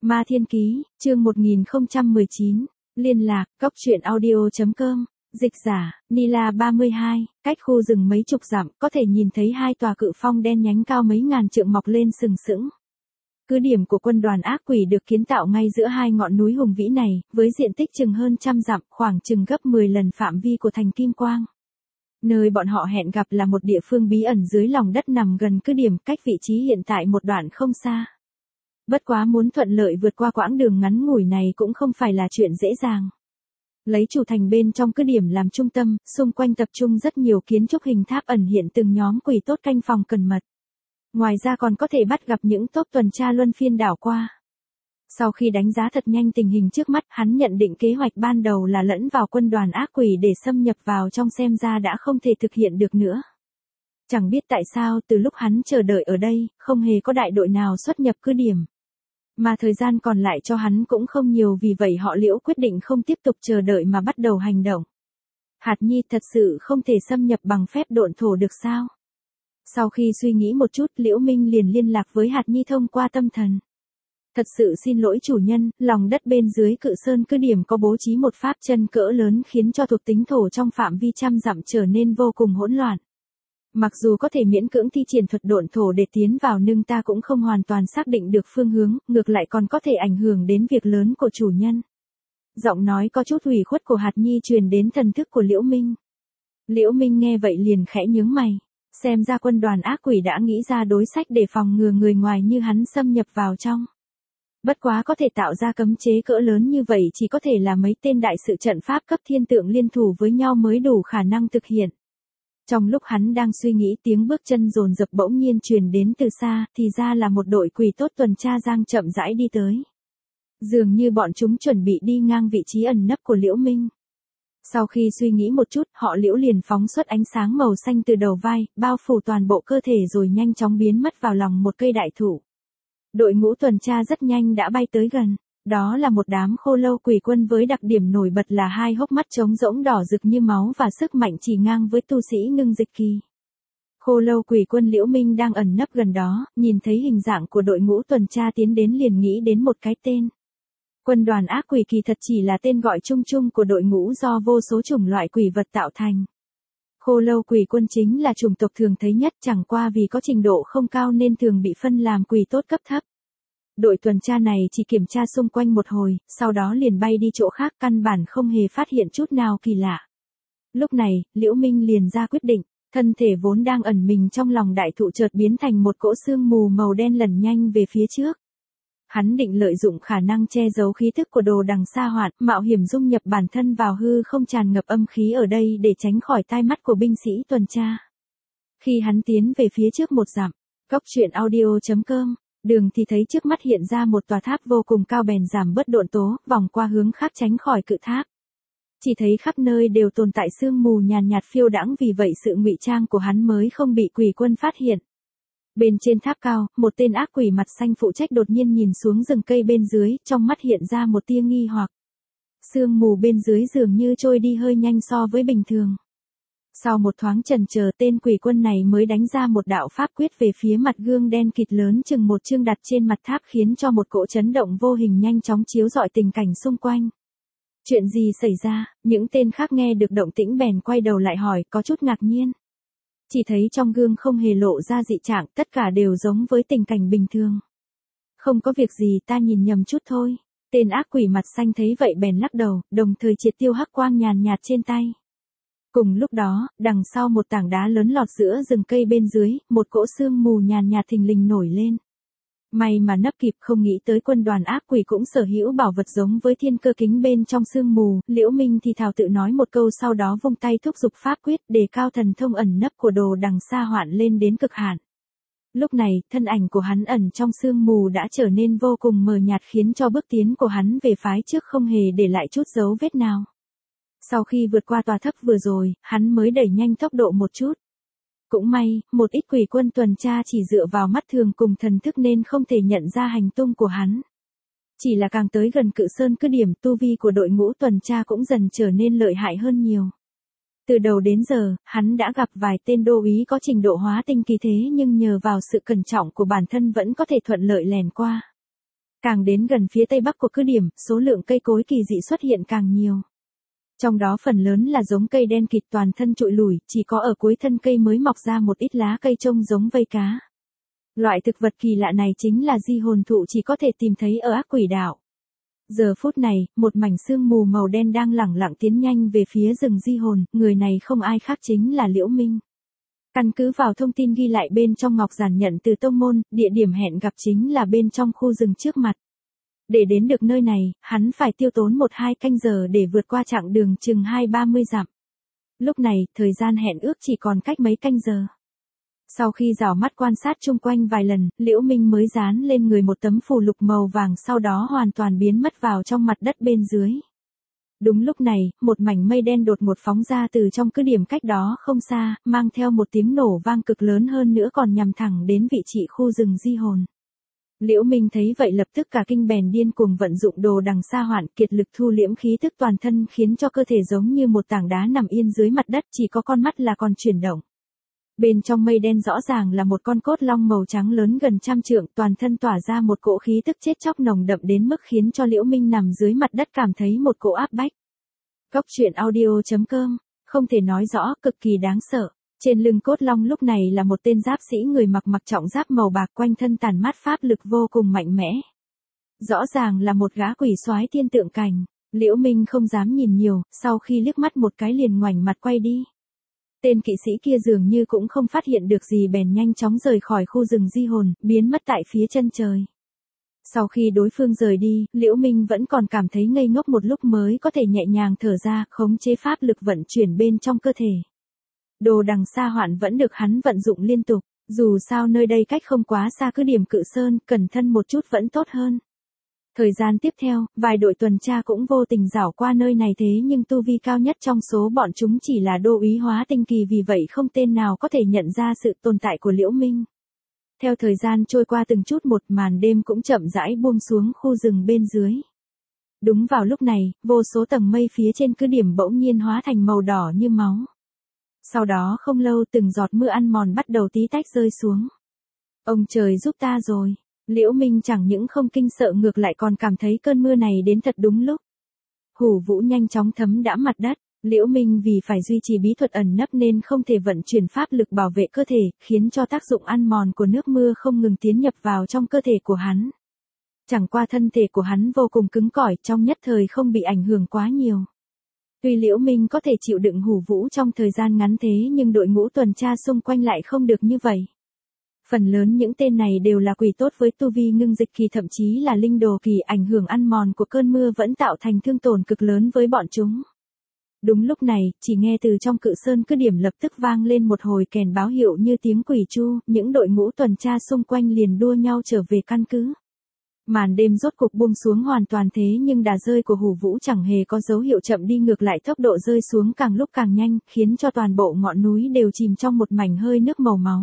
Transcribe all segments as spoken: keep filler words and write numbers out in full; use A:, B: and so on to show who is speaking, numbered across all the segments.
A: Ma Thiên Ký, chương một nghìn không trăm mười chín, liên lạc, cóc truyện audio chấm com, dịch giả, Nila ba mươi hai, cách khu rừng mấy chục dặm, có thể nhìn thấy hai tòa cự phong đen nhánh cao mấy ngàn trượng mọc lên sừng sững. Cứ điểm của quân đoàn ác quỷ được kiến tạo ngay giữa hai ngọn núi hùng vĩ này, với diện tích chừng hơn trăm dặm, khoảng chừng gấp mười lần phạm vi của thành Kim Quang. Nơi bọn họ hẹn gặp là một địa phương bí ẩn dưới lòng đất nằm gần cứ điểm, cách vị trí hiện tại một đoạn không xa. Bất quá muốn thuận lợi vượt qua quãng đường ngắn ngủi này cũng không phải là chuyện dễ dàng. Lấy chủ thành bên trong cứ điểm làm trung tâm, xung quanh tập trung rất nhiều kiến trúc hình tháp ẩn hiện từng nhóm quỷ tốt canh phòng cẩn mật. Ngoài ra còn có thể bắt gặp những tốp tuần tra luân phiên đảo qua. Sau khi đánh giá thật nhanh tình hình trước mắt, hắn nhận định kế hoạch ban đầu là lẫn vào quân đoàn ác quỷ để xâm nhập vào trong xem ra đã không thể thực hiện được nữa. Chẳng biết tại sao từ lúc hắn chờ đợi ở đây, không hề có đại đội nào xuất nhập cứ điểm. Mà thời gian còn lại cho hắn cũng không nhiều, vì vậy họ Liễu quyết định không tiếp tục chờ đợi mà bắt đầu hành động. Hạt Nhi thật sự không thể xâm nhập bằng phép độn thổ được sao? Sau khi suy nghĩ một chút, Liễu Minh liền liên lạc với Hạt Nhi thông qua tâm thần. Thật sự xin lỗi chủ nhân, lòng đất bên dưới cự sơn cứ điểm có bố trí một pháp chân cỡ lớn khiến cho thuộc tính thổ trong phạm vi trăm dặm trở nên vô cùng hỗn loạn. Mặc dù có thể miễn cưỡng thi triển thuật độn thổ để tiến vào nhưng ta cũng không hoàn toàn xác định được phương hướng, ngược lại còn có thể ảnh hưởng đến việc lớn của chủ nhân. Giọng nói có chút ủy khuất của Hạt Nhi truyền đến thần thức của Liễu Minh. Liễu Minh nghe vậy liền khẽ nhướng mày. Xem ra quân đoàn ác quỷ đã nghĩ ra đối sách để phòng ngừa người ngoài như hắn xâm nhập vào trong. Bất quá có thể tạo ra cấm chế cỡ lớn như vậy chỉ có thể là mấy tên đại sự trận pháp cấp thiên tượng liên thủ với nhau mới đủ khả năng thực hiện. Trong lúc hắn đang suy nghĩ, tiếng bước chân dồn dập bỗng nhiên truyền đến từ xa, thì ra là một đội quỷ tốt tuần tra giang chậm rãi đi tới. Dường như bọn chúng chuẩn bị đi ngang vị trí ẩn nấp của Liễu Minh. Sau khi suy nghĩ một chút, họ Liễu liền phóng xuất ánh sáng màu xanh từ đầu vai, bao phủ toàn bộ cơ thể rồi nhanh chóng biến mất vào lòng một cây đại thụ. Đội ngũ tuần tra rất nhanh đã bay tới gần. Đó là một đám khô lâu quỷ quân với đặc điểm nổi bật là hai hốc mắt trống rỗng đỏ rực như máu và sức mạnh chỉ ngang với tu sĩ ngưng dịch kỳ. Khô lâu quỷ quân Liễu Minh đang ẩn nấp gần đó, nhìn thấy hình dạng của đội ngũ tuần tra tiến đến liền nghĩ đến một cái tên. Quân đoàn ác quỷ kỳ thật chỉ là tên gọi chung chung của đội ngũ do vô số chủng loại quỷ vật tạo thành. Khô lâu quỷ quân chính là chủng tộc thường thấy nhất, chẳng qua vì có trình độ không cao nên thường bị phân làm quỷ tốt cấp thấp. Đội tuần tra này chỉ kiểm tra xung quanh một hồi, sau đó liền bay đi chỗ khác, căn bản không hề phát hiện chút nào kỳ lạ. Lúc này, Liễu Minh liền ra quyết định, thân thể vốn đang ẩn mình trong lòng đại thụ chợt biến thành một cỗ sương mù màu đen lẩn nhanh về phía trước. Hắn định lợi dụng khả năng che giấu khí thức của đồ đằng sa hoạt, mạo hiểm dung nhập bản thân vào hư không tràn ngập âm khí ở đây để tránh khỏi tai mắt của binh sĩ tuần tra. Khi hắn tiến về phía trước một dặm, cóc truyện audio chấm com, đường thì thấy trước mắt hiện ra một tòa tháp vô cùng cao, bèn giảm bớt độn tố, vòng qua hướng khác tránh khỏi cự tháp. Chỉ thấy khắp nơi đều tồn tại sương mù nhàn nhạt phiêu đãng, vì vậy sự ngụy trang của hắn mới không bị quỷ quân phát hiện. Bên trên tháp cao, một tên ác quỷ mặt xanh phụ trách đột nhiên nhìn xuống rừng cây bên dưới, trong mắt hiện ra một tia nghi hoặc. Sương mù bên dưới dường như trôi đi hơi nhanh so với bình thường. Sau một thoáng chần chờ, tên quỷ quân này mới đánh ra một đạo pháp quyết về phía mặt gương đen kịt lớn chừng một chương đặt trên mặt tháp, khiến cho một cỗ chấn động vô hình nhanh chóng chiếu rọi tình cảnh xung quanh. Chuyện gì xảy ra? Những tên khác nghe được động tĩnh bèn quay đầu lại hỏi, có chút ngạc nhiên. Chỉ thấy trong gương không hề lộ ra dị trạng, tất cả đều giống với tình cảnh bình thường. Không có việc gì, ta nhìn nhầm chút thôi. Tên ác quỷ mặt xanh thấy vậy bèn lắc đầu, đồng thời triệt tiêu hắc quang nhàn nhạt trên tay. Cùng lúc đó, đằng sau một tảng đá lớn lọt giữa rừng cây bên dưới, một cỗ sương mù nhàn nhạt thình lình nổi lên. May mà nấp kịp, không nghĩ tới quân đoàn ác quỷ cũng sở hữu bảo vật giống với thiên cơ kính bên trong sương mù. Liễu Minh thì thào tự nói một câu, sau đó vung tay thúc giục pháp quyết, đề cao thần thông ẩn nấp của đồ đằng sa hoạn lên đến cực hạn. Lúc này, thân ảnh của hắn ẩn trong sương mù đã trở nên vô cùng mờ nhạt, khiến cho bước tiến của hắn về phái trước không hề để lại chút dấu vết nào. Sau khi vượt qua tòa thấp vừa rồi, hắn mới đẩy nhanh tốc độ một chút. Cũng may, một ít quỷ quân tuần tra chỉ dựa vào mắt thường cùng thần thức nên không thể nhận ra hành tung của hắn. Chỉ là càng tới gần cự sơn cứ điểm, tu vi của đội ngũ tuần tra cũng dần trở nên lợi hại hơn nhiều. Từ đầu đến giờ, hắn đã gặp vài tên đô úy có trình độ hóa tinh kỳ thế nhưng nhờ vào sự cẩn trọng của bản thân vẫn có thể thuận lợi lèn qua. Càng đến gần phía tây bắc của cứ điểm, số lượng cây cối kỳ dị xuất hiện càng nhiều. Trong đó phần lớn là giống cây đen kịt toàn thân trụi lủi, chỉ có ở cuối thân cây mới mọc ra một ít lá cây trông giống vây cá. Loại thực vật kỳ lạ này chính là di hồn thụ, chỉ có thể tìm thấy ở ác quỷ đảo. Giờ phút này, một mảnh sương mù màu đen đang lẳng lặng tiến nhanh về phía rừng di hồn, người này không ai khác chính là Liễu Minh. Căn cứ vào thông tin ghi lại bên trong ngọc giản nhận từ tông môn, địa điểm hẹn gặp chính là bên trong khu rừng trước mặt. Để đến được nơi này, hắn phải tiêu tốn một hai canh giờ để vượt qua chặng đường chừng hai ba mươi dặm. Lúc này, thời gian hẹn ước chỉ còn cách mấy canh giờ. Sau khi rảo mắt quan sát chung quanh vài lần, Liễu Minh mới dán lên người một tấm phù lục màu vàng, sau đó hoàn toàn biến mất vào trong mặt đất bên dưới. Đúng lúc này, một mảnh mây đen đột ngột phóng ra từ trong cứ điểm cách đó không xa, mang theo một tiếng nổ vang cực lớn hơn nữa còn nhằm thẳng đến vị trí khu rừng di hồn. Liễu Minh thấy vậy lập tức cả kinh bèn điên cuồng vận dụng đồ đằng sa hoạn, kiệt lực thu liễm khí tức toàn thân, khiến cho cơ thể giống như một tảng đá nằm yên dưới mặt đất, chỉ có con mắt là còn chuyển động. Bên trong mây đen rõ ràng là một con cốt long màu trắng lớn gần trăm trượng, toàn thân tỏa ra một cỗ khí tức chết chóc nồng đậm đến mức khiến cho Liễu Minh nằm dưới mặt đất cảm thấy một cỗ áp bách. Cốc truyện audio chấm com, không thể nói rõ, cực kỳ đáng sợ. Trên lưng cốt long lúc này là một tên giáp sĩ người mặc mặc trọng giáp màu bạc, quanh thân tản mát pháp lực vô cùng mạnh mẽ. Rõ ràng là một gã quỷ soái thiên tượng cảnh. Liễu Minh không dám nhìn nhiều, sau khi liếc mắt một cái liền ngoảnh mặt quay đi. Tên kỵ sĩ kia dường như cũng không phát hiện được gì bèn nhanh chóng rời khỏi khu rừng di hồn, biến mất tại phía chân trời. Sau khi đối phương rời đi, Liễu Minh vẫn còn cảm thấy ngây ngốc một lúc mới có thể nhẹ nhàng thở ra, khống chế pháp lực vận chuyển bên trong cơ thể. Đồ đằng sa hoạn vẫn được hắn vận dụng liên tục, dù sao nơi đây cách không quá xa cứ điểm Cự Sơn, cẩn thân một chút vẫn tốt hơn. Thời gian tiếp theo, vài đội tuần tra cũng vô tình rảo qua nơi này, thế nhưng tu vi cao nhất trong số bọn chúng chỉ là đô úy hóa tinh kỳ, vì vậy không tên nào có thể nhận ra sự tồn tại của Liễu Minh. Theo thời gian trôi qua từng chút một, màn đêm cũng chậm rãi buông xuống khu rừng bên dưới. Đúng vào lúc này, vô số tầng mây phía trên cứ điểm bỗng nhiên hóa thành màu đỏ như máu. Sau đó không lâu, từng giọt mưa ăn mòn bắt đầu tí tách rơi xuống. Ông trời giúp ta rồi. Liễu Minh chẳng những không kinh sợ, ngược lại còn cảm thấy cơn mưa này đến thật đúng lúc. Hủ Vũ nhanh chóng thấm đẫm mặt đất. Liễu Minh vì phải duy trì bí thuật ẩn nấp nên không thể vận chuyển pháp lực bảo vệ cơ thể, khiến cho tác dụng ăn mòn của nước mưa không ngừng tiến nhập vào trong cơ thể của hắn. Chẳng qua thân thể của hắn vô cùng cứng cỏi, trong nhất thời không bị ảnh hưởng quá nhiều. Tuy Liễu Minh có thể chịu đựng Hủ Vũ trong thời gian ngắn thế nhưng đội ngũ tuần tra xung quanh lại không được như vậy. Phần lớn những tên này đều là quỷ tốt với tu vi ngưng dịch kỳ, thậm chí là linh đồ kỳ, ảnh hưởng ăn mòn của cơn mưa vẫn tạo thành thương tổn cực lớn với bọn chúng. Đúng lúc này, chỉ nghe từ trong Cự Sơn cứ điểm lập tức vang lên một hồi kèn báo hiệu như tiếng quỷ chu, những đội ngũ tuần tra xung quanh liền đua nhau trở về căn cứ. Màn đêm rốt cục buông xuống hoàn toàn, thế nhưng đà rơi của Hủ Vũ chẳng hề có dấu hiệu chậm đi, ngược lại tốc độ rơi xuống càng lúc càng nhanh, khiến cho toàn bộ ngọn núi đều chìm trong một mảnh hơi nước màu máu.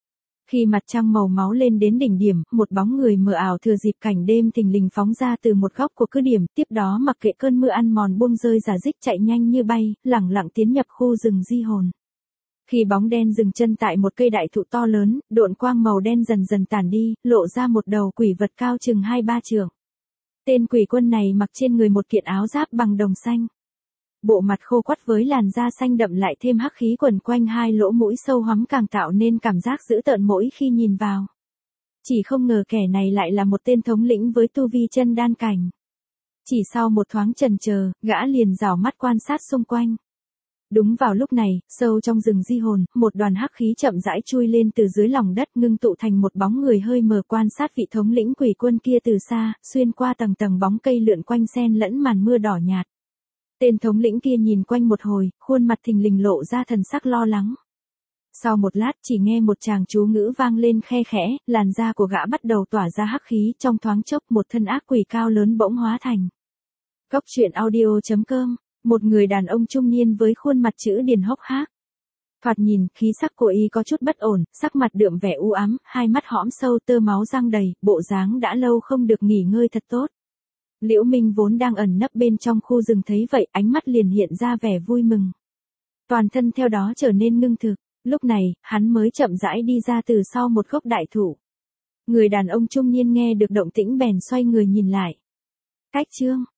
A: Khi mặt trăng màu máu lên đến đỉnh điểm, một bóng người mờ ảo thừa dịp cảnh đêm thình lình phóng ra từ một góc của cứ điểm, tiếp đó mặc kệ cơn mưa ăn mòn buông rơi rả rích, chạy nhanh như bay, lẳng lặng tiến nhập khu rừng di hồn. Khi bóng đen dừng chân tại một cây đại thụ to lớn, độn quang màu đen dần dần tản đi, lộ ra một đầu quỷ vật cao chừng hai ba trượng. Tên quỷ quân này mặc trên người một kiện áo giáp bằng đồng xanh. Bộ mặt khô quắt với làn da xanh đậm lại thêm hắc khí quẩn quanh hai lỗ mũi sâu hoắm, càng tạo nên cảm giác dữ tợn mỗi khi nhìn vào. Chỉ không ngờ kẻ này lại là một tên thống lĩnh với tu vi chân đan cảnh. Chỉ sau một thoáng chần chờ, gã liền rảo mắt quan sát xung quanh. Đúng vào lúc này, sâu trong rừng di hồn, một đoàn hắc khí chậm rãi chui lên từ dưới lòng đất, ngưng tụ thành một bóng người hơi mờ. Quan sát vị thống lĩnh quỷ quân kia từ xa, xuyên qua tầng tầng bóng cây lượn quanh xen lẫn màn mưa đỏ nhạt. Tên thống lĩnh kia nhìn quanh một hồi, khuôn mặt thình lình lộ ra thần sắc lo lắng. Sau một lát chỉ nghe một tràng chú ngữ vang lên khe khẽ, làn da của gã bắt đầu tỏa ra hắc khí, trong thoáng chốc một thân ác quỷ cao lớn bỗng hóa thành. Cốc truyện audio chấm com, một người đàn ông trung niên với khuôn mặt chữ điền hốc hác. Thoạt nhìn, khí sắc của y có chút bất ổn, sắc mặt đượm vẻ u ám, hai mắt hõm sâu, tơ máu răng đầy, bộ dáng đã lâu không được nghỉ ngơi thật tốt. Liễu Minh vốn đang ẩn nấp bên trong khu rừng thấy vậy, ánh mắt liền hiện ra vẻ vui mừng. Toàn thân theo đó trở nên ngưng thực, lúc này, hắn mới chậm rãi đi ra từ sau một gốc đại thụ. Người đàn ông trung niên nghe được động tĩnh bèn xoay người nhìn lại. Cách Trương,